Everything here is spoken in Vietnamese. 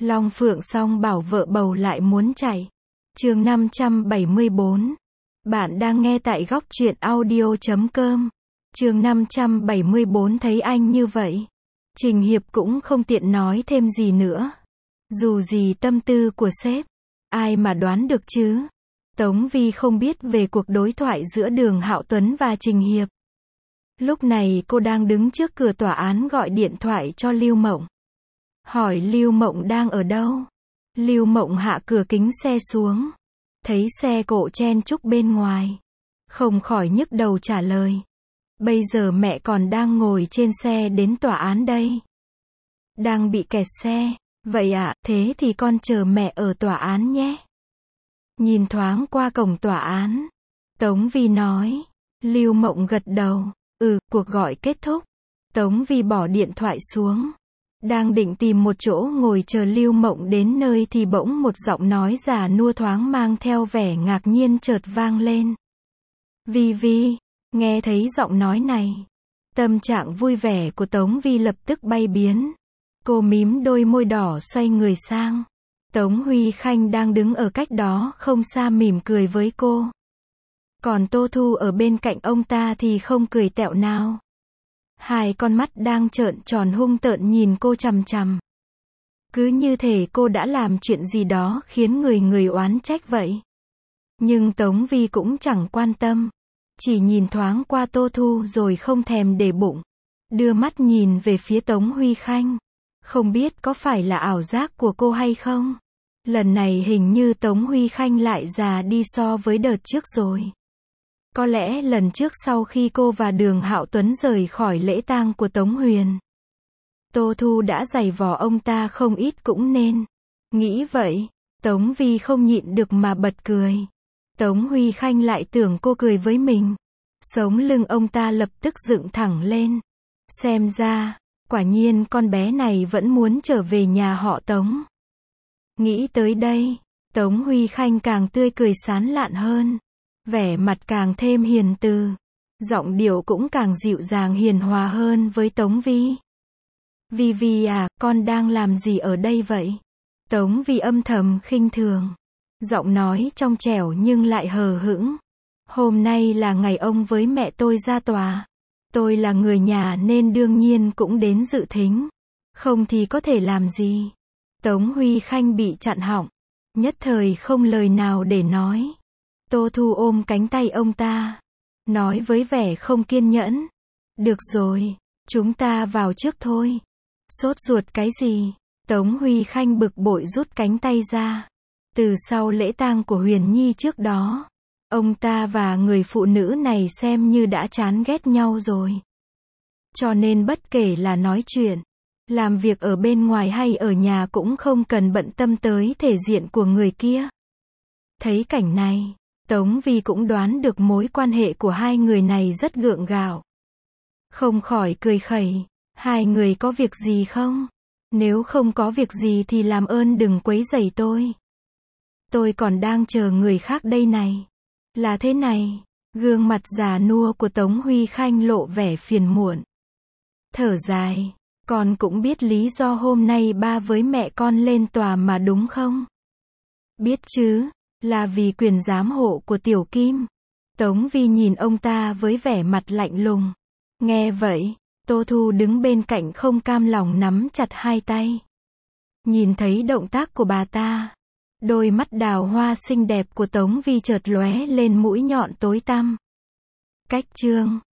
Long Phượng song bảo vợ bầu lại muốn chạy. Chương 574. Bạn đang nghe tại góc truyện audio.com. Chương 574 thấy anh như vậy. Trình Hiệp cũng không tiện nói thêm gì nữa. Dù gì tâm tư của sếp, ai mà đoán được chứ. Tống Vi không biết về cuộc đối thoại giữa Đường Hạo Tuấn và Trình Hiệp. Lúc này cô đang đứng trước cửa tòa án gọi điện thoại cho Lưu Mộng. Hỏi Lưu Mộng đang ở đâu. Lưu Mộng hạ cửa kính xe xuống. Thấy xe cộ chen chúc bên ngoài. Không khỏi nhức đầu trả lời. Bây giờ mẹ còn đang ngồi trên xe đến tòa án đây. Đang bị kẹt xe. Vậy ạ, thế thì con chờ mẹ ở tòa án nhé. Nhìn thoáng qua cổng tòa án. Tống Vi nói. Lưu Mộng gật đầu. Cuộc gọi kết thúc. Tống Vi bỏ điện thoại xuống. Đang định tìm một chỗ ngồi chờ Lưu Mộng đến nơi thì bỗng một giọng nói già nua thoáng mang theo vẻ ngạc nhiên chợt vang lên. Vi Vi, nghe thấy giọng nói này. Tâm trạng vui vẻ của Tống Vi lập tức bay biến. Cô mím đôi môi đỏ xoay người sang. Tống Huy Khanh đang đứng ở cách đó không xa mỉm cười với cô. Còn Tô Thu ở bên cạnh ông ta thì không cười tẹo nào. Hai con mắt đang trợn tròn hung tợn nhìn cô chằm chằm. Cứ như thể cô đã làm chuyện gì đó khiến người oán trách vậy. Nhưng Tống Vi cũng chẳng quan tâm. Chỉ nhìn thoáng qua Tô Thu rồi không thèm để bụng. Đưa mắt nhìn về phía Tống Huy Khanh. Không biết có phải là ảo giác của cô hay không? Lần này hình như Tống Huy Khanh lại già đi so với đợt trước rồi. Có lẽ lần trước sau khi cô và Đường Hạo Tuấn rời khỏi lễ tang của Tống Huyền, Tô Thu đã giày vò ông ta không ít cũng nên. Nghĩ vậy, Tống Vi không nhịn được mà bật cười. Tống Huy Khanh lại tưởng cô cười với mình. Sống lưng ông ta lập tức dựng thẳng lên. Xem ra, quả nhiên con bé này vẫn muốn trở về nhà họ Tống. Nghĩ tới đây, Tống Huy Khanh càng tươi cười sán lạn hơn. Vẻ mặt càng thêm hiền từ. Giọng điệu cũng càng dịu dàng hiền hòa hơn với Tống Vi. Vi Vi à, con đang làm gì ở đây vậy? Tống Vi âm thầm khinh thường. Giọng nói trong trẻo nhưng lại hờ hững. Hôm nay là ngày ông với mẹ tôi ra tòa. Tôi là người nhà nên đương nhiên cũng đến dự thính. Không thì có thể làm gì? Tống Huy Khanh bị chặn họng. Nhất thời không lời nào để nói. Tô Thu ôm cánh tay ông ta. Nói với vẻ không kiên nhẫn. Được rồi, chúng ta vào trước thôi. Sốt ruột cái gì? Tống Huy Khanh bực bội rút cánh tay ra. Từ sau lễ tang của Huyền Nhi trước đó, ông ta và người phụ nữ này xem như đã chán ghét nhau rồi. Cho nên bất kể là nói chuyện, làm việc ở bên ngoài hay ở nhà cũng không cần bận tâm tới thể diện của người kia. Thấy cảnh này, Tống Vi cũng đoán được mối quan hệ của hai người này rất gượng gạo. Không khỏi cười khẩy. Hai người có việc gì không? Nếu không có việc gì thì làm ơn đừng quấy rầy tôi. Tôi còn đang chờ người khác đây này. Là thế này. Gương mặt già nua của Tống Huy Khanh lộ vẻ phiền muộn. Thở dài. Con cũng biết lý do hôm nay ba với mẹ con lên tòa mà đúng không? Biết chứ. Là vì quyền giám hộ của Tiểu Kim. Tống Vi nhìn ông ta với vẻ mặt lạnh lùng. Nghe vậy, Tô Thu đứng bên cạnh không cam lòng nắm chặt hai tay. Nhìn thấy động tác của bà ta, đôi mắt đào hoa xinh đẹp của Tống Vi chợt lóe lên mũi nhọn tối tăm. Cách chương